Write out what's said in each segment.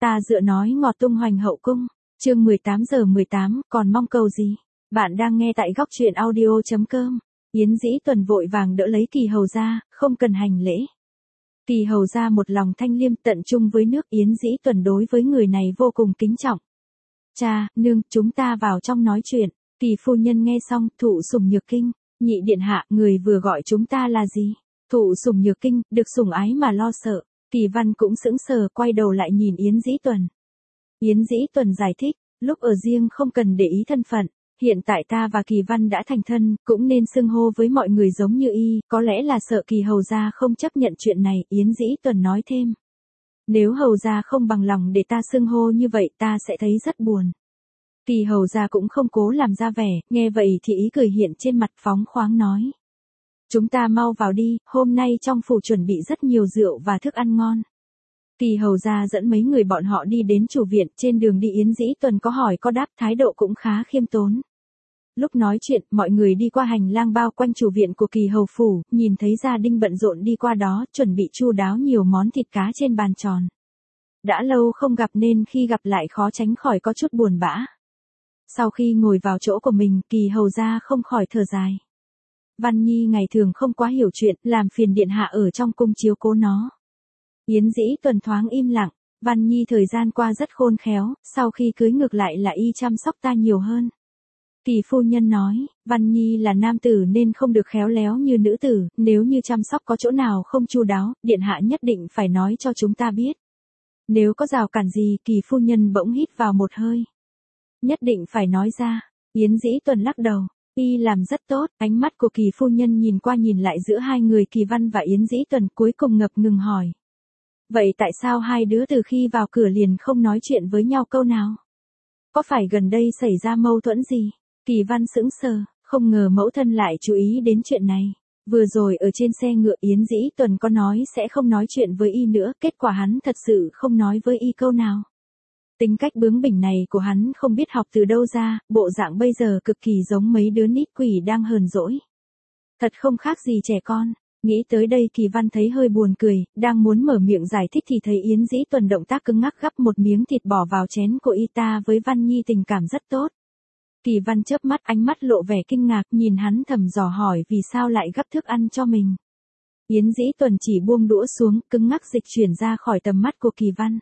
Ta dựa nói ngọt tung hoành hậu cung, chương 18:18, còn mong cầu gì? Bạn đang nghe tại góc truyện audio.com. Yến Dĩ Tuần vội vàng đỡ lấy Kỳ Hầu ra, không cần hành lễ. Kỳ Hầu ra một lòng thanh liêm tận trung với nước. Yến Dĩ Tuần đối với người này vô cùng kính trọng. Cha, nương, chúng ta vào trong nói chuyện. Kỳ phu nhân nghe xong, thụ sủng nhược kinh. Nhị điện hạ, người vừa gọi chúng ta là gì? Thụ sủng nhược kinh, được sủng ái mà lo sợ. Kỳ Văn cũng sững sờ, quay đầu lại nhìn Yến Dĩ Tuần. Yến Dĩ Tuần giải thích, lúc ở riêng không cần để ý thân phận, hiện tại ta và Kỳ Văn đã thành thân, cũng nên xưng hô với mọi người giống như y, có lẽ là sợ Kỳ hầu gia không chấp nhận chuyện này. Yến Dĩ Tuần nói thêm, nếu hầu gia không bằng lòng để ta xưng hô như vậy ta sẽ thấy rất buồn. Kỳ hầu gia cũng không cố làm ra vẻ, nghe vậy thì ý cười hiện trên mặt, phóng khoáng nói. Chúng ta mau vào đi, hôm nay trong phủ chuẩn bị rất nhiều rượu và thức ăn ngon. Kỳ hầu gia dẫn mấy người bọn họ đi đến chủ viện, trên đường đi Yến Dĩ Tuần có hỏi có đáp, thái độ cũng khá khiêm tốn. Lúc nói chuyện, mọi người đi qua hành lang bao quanh chủ viện của Kỳ hầu phủ, nhìn thấy gia đình bận rộn đi qua đó, chuẩn bị chu đáo nhiều món thịt cá trên bàn tròn. Đã lâu không gặp nên khi gặp lại khó tránh khỏi có chút buồn bã. Sau khi ngồi vào chỗ của mình, Kỳ hầu gia không khỏi thở dài. Văn Nhi ngày thường không quá hiểu chuyện, làm phiền điện hạ ở trong cung chiếu cố nó. Yến Dĩ Tuần thoáng im lặng, Văn Nhi thời gian qua rất khôn khéo, sau khi cưới ngược lại là y chăm sóc ta nhiều hơn. Kỳ phu nhân nói, Văn Nhi là nam tử nên không được khéo léo như nữ tử, nếu như chăm sóc có chỗ nào không chu đáo, điện hạ nhất định phải nói cho chúng ta biết. Nếu có rào cản gì, Kỳ phu nhân bỗng hít vào một hơi. Nhất định phải nói ra. Yến Dĩ Tuần lắc đầu. Y làm rất tốt, ánh mắt của Kỳ phu nhân nhìn qua nhìn lại giữa hai người Kỳ Văn và Yến Dĩ Tuần, cuối cùng ngập ngừng hỏi. Vậy tại sao hai đứa từ khi vào cửa liền không nói chuyện với nhau câu nào? Có phải gần đây xảy ra mâu thuẫn gì? Kỳ Văn sững sờ, không ngờ mẫu thân lại chú ý đến chuyện này. Vừa rồi ở trên xe ngựa Yến Dĩ Tuần có nói sẽ không nói chuyện với y nữa, kết quả hắn thật sự không nói với y câu nào. Tính cách bướng bỉnh này của hắn không biết học từ đâu ra, bộ dạng bây giờ cực kỳ giống mấy đứa nít quỷ đang hờn dỗi. Thật không khác gì trẻ con. Nghĩ tới đây Kỳ Văn thấy hơi buồn cười, đang muốn mở miệng giải thích thì thấy Yến Dĩ Tuần động tác cứng ngắc gắp một miếng thịt bỏ vào chén của y. Ta với Văn Nhi tình cảm rất tốt. Kỳ Văn chớp mắt, ánh mắt lộ vẻ kinh ngạc, nhìn hắn thầm dò hỏi vì sao lại gắp thức ăn cho mình. Yến Dĩ Tuần chỉ buông đũa xuống, cứng ngắc dịch chuyển ra khỏi tầm mắt của Kỳ Văn.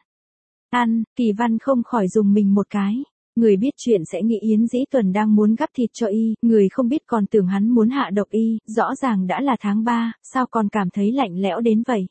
Ăn, Kỳ Văn không khỏi dùng mình một cái. Người biết chuyện sẽ nghĩ Yến Dĩ Tuần đang muốn gắp thịt cho y, người không biết còn tưởng hắn muốn hạ độc y, rõ ràng đã là tháng 3, sao còn cảm thấy lạnh lẽo đến vậy.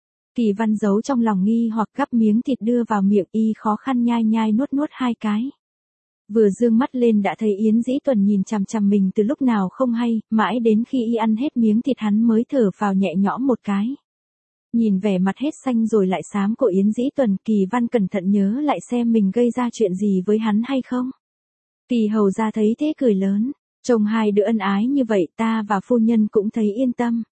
Kỳ Văn giấu trong lòng nghi hoặc gắp miếng thịt đưa vào miệng y, khó khăn nhai nhai nuốt nuốt hai cái. Vừa dương mắt lên đã thấy Yến Dĩ Tuần nhìn chằm chằm mình từ lúc nào không hay, mãi đến khi y ăn hết miếng thịt hắn mới thở vào nhẹ nhõm một cái. Nhìn vẻ mặt hết xanh rồi lại xám của Yến Dĩ Tuần, Kỳ Văn cẩn thận nhớ lại xem mình gây ra chuyện gì với hắn hay không. Kỳ hầu ra thấy thế cười lớn, trông hai đứa ân ái như vậy ta và phu nhân cũng thấy yên tâm.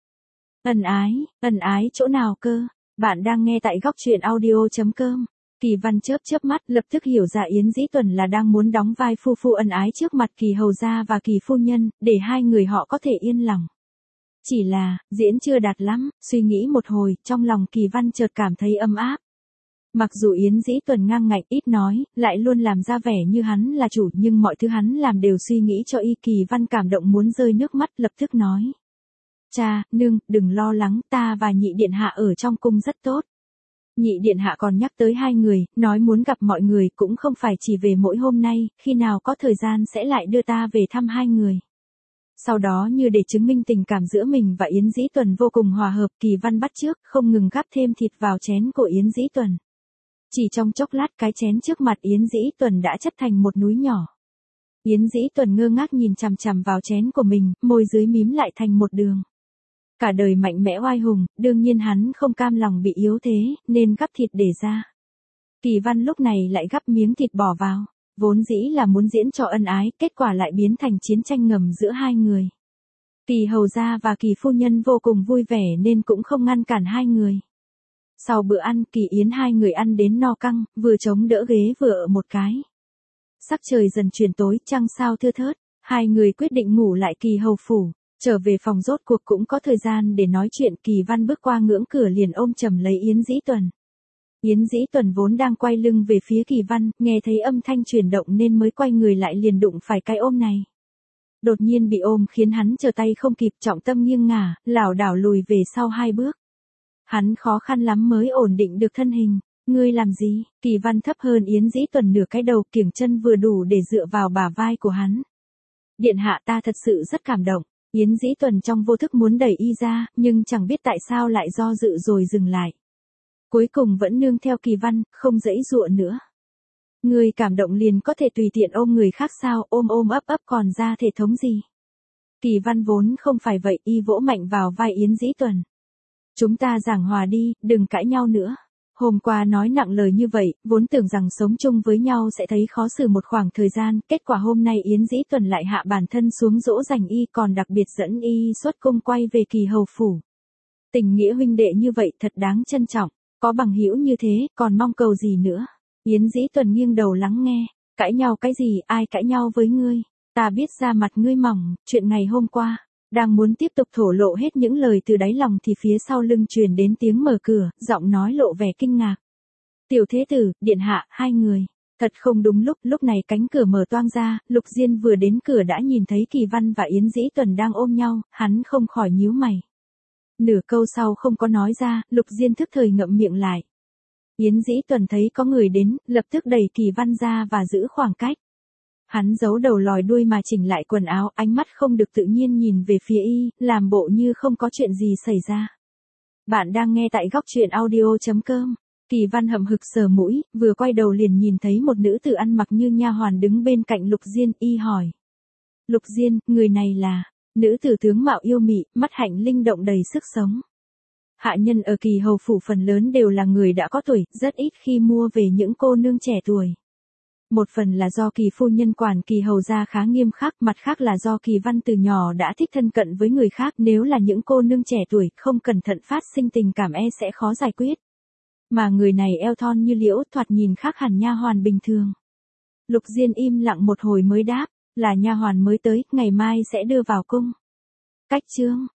Ân ái chỗ nào cơ? Bạn đang nghe tại góc truyện audio.com. Kỳ Văn chớp mắt lập tức hiểu ra Yến Dĩ Tuần là đang muốn đóng vai phu phu ân ái trước mặt Kỳ hầu gia và Kỳ phu nhân, để hai người họ có thể yên lòng. Chỉ là, diễn chưa đạt lắm, suy nghĩ một hồi, trong lòng Kỳ Văn chợt cảm thấy ấm áp. Mặc dù Yến Dĩ Tuần ngang ngạnh ít nói, lại luôn làm ra vẻ như hắn là chủ, nhưng mọi thứ hắn làm đều suy nghĩ cho y. Kỳ Văn cảm động muốn rơi nước mắt, lập tức nói. Cha, nương, đừng lo lắng, ta và nhị điện hạ ở trong cung rất tốt. Nhị điện hạ còn nhắc tới hai người, nói muốn gặp mọi người, cũng không phải chỉ về mỗi hôm nay, khi nào có thời gian sẽ lại đưa ta về thăm hai người. Sau đó như để chứng minh tình cảm giữa mình và Yến Dĩ Tuần vô cùng hòa hợp, Kỳ Văn bắt chước, không ngừng gắp thêm thịt vào chén của Yến Dĩ Tuần. Chỉ trong chốc lát cái chén trước mặt Yến Dĩ Tuần đã chất thành một núi nhỏ. Yến Dĩ Tuần ngơ ngác nhìn chằm chằm vào chén của mình, môi dưới mím lại thành một đường. Cả đời mạnh mẽ oai hùng, đương nhiên hắn không cam lòng bị yếu thế, nên gắp thịt để ra. Kỳ Văn lúc này lại gắp miếng thịt bỏ vào. Vốn dĩ là muốn diễn cho ân ái, kết quả lại biến thành chiến tranh ngầm giữa hai người. Kỳ hầu gia và Kỳ phu nhân vô cùng vui vẻ nên cũng không ngăn cản hai người. Sau bữa ăn, Kỳ Yến hai người ăn đến no căng, vừa chống đỡ ghế vừa ở một cái. Sắc trời dần chuyển tối, trăng sao thưa thớt, hai người quyết định ngủ lại Kỳ hầu phủ. Trở về phòng rốt cuộc cũng có thời gian để nói chuyện. Kỳ Văn bước qua ngưỡng cửa liền ôm chầm lấy Yến Dĩ Tuần. Yến Dĩ Tuần vốn đang quay lưng về phía Kỳ Văn, nghe thấy âm thanh chuyển động nên mới quay người lại liền đụng phải cái ôm này. Đột nhiên bị ôm khiến hắn trở tay không kịp, trọng tâm nghiêng ngả, lảo đảo lùi về sau 2 bước. Hắn khó khăn lắm mới ổn định được thân hình. Ngươi làm gì? Kỳ Văn thấp hơn Yến Dĩ Tuần nửa cái đầu, kiểng chân vừa đủ để dựa vào bả vai của hắn. Điện hạ, ta thật sự rất cảm động. Yến Dĩ Tuần trong vô thức muốn đẩy y ra, nhưng chẳng biết tại sao lại do dự rồi dừng lại. Cuối cùng vẫn nương theo Kỳ Văn, không giãy giụa nữa. Ngươi cảm động liền có thể tùy tiện ôm người khác sao, ôm ôm ấp ấp còn ra thể thống gì? Kỳ Văn vốn không phải vậy, y vỗ mạnh vào vai Yến Dĩ Tuần. Chúng ta giảng hòa đi, đừng cãi nhau nữa. Hôm qua nói nặng lời như vậy, vốn tưởng rằng sống chung với nhau sẽ thấy khó xử một khoảng thời gian, kết quả hôm nay Yến Dĩ Tuần lại hạ bản thân xuống dỗ dành y, còn đặc biệt dẫn y xuất cung quay về Kỳ hầu phủ. Tình nghĩa huynh đệ như vậy thật đáng trân trọng, có bằng hữu như thế, còn mong cầu gì nữa? Yến Dĩ Tuần nghiêng đầu lắng nghe, cãi nhau cái gì, ai cãi nhau với ngươi? Ta biết da mặt ngươi mỏng, chuyện ngày hôm qua. Đang muốn tiếp tục thổ lộ hết những lời từ đáy lòng thì phía sau lưng truyền đến tiếng mở cửa, giọng nói lộ vẻ kinh ngạc. Tiểu thế tử, điện hạ, 2 người. Thật không đúng lúc này cánh cửa mở toang ra, Lục Diên vừa đến cửa đã nhìn thấy Kỳ Văn và Yến Dĩ Tuần đang ôm nhau, hắn không khỏi nhíu mày. Nửa câu sau không có nói ra, Lục Diên thức thời ngậm miệng lại. Yến Dĩ Tuần thấy có người đến, lập tức đẩy Kỳ Văn ra và giữ khoảng cách. Hắn giấu đầu lòi đuôi mà chỉnh lại quần áo, ánh mắt không được tự nhiên nhìn về phía y, làm bộ như không có chuyện gì xảy ra. Bạn đang nghe tại góc truyện audio.com. Kỳ Văn hậm hực sờ mũi, vừa quay đầu liền nhìn thấy một nữ tử ăn mặc như nha hoàn đứng bên cạnh Lục Diên, y hỏi. Lục Diên, người này là... Nữ tử tướng mạo yêu mị, mắt hạnh linh động đầy sức sống. Hạ nhân ở Kỳ hầu phủ phần lớn đều là người đã có tuổi, rất ít khi mua về những cô nương trẻ tuổi. Một phần là do Kỳ phu nhân quản Kỳ hầu gia khá nghiêm khắc, mặt khác là do Kỳ Văn từ nhỏ đã thích thân cận với người khác, nếu là những cô nương trẻ tuổi, không cẩn thận phát sinh tình cảm sẽ khó giải quyết. Mà người này eo thon như liễu, thoạt nhìn khác hẳn nha hoàn bình thường. Lục Diên im lặng một hồi mới đáp, là nha hoàn mới tới, ngày mai sẽ đưa vào cung. Cách chương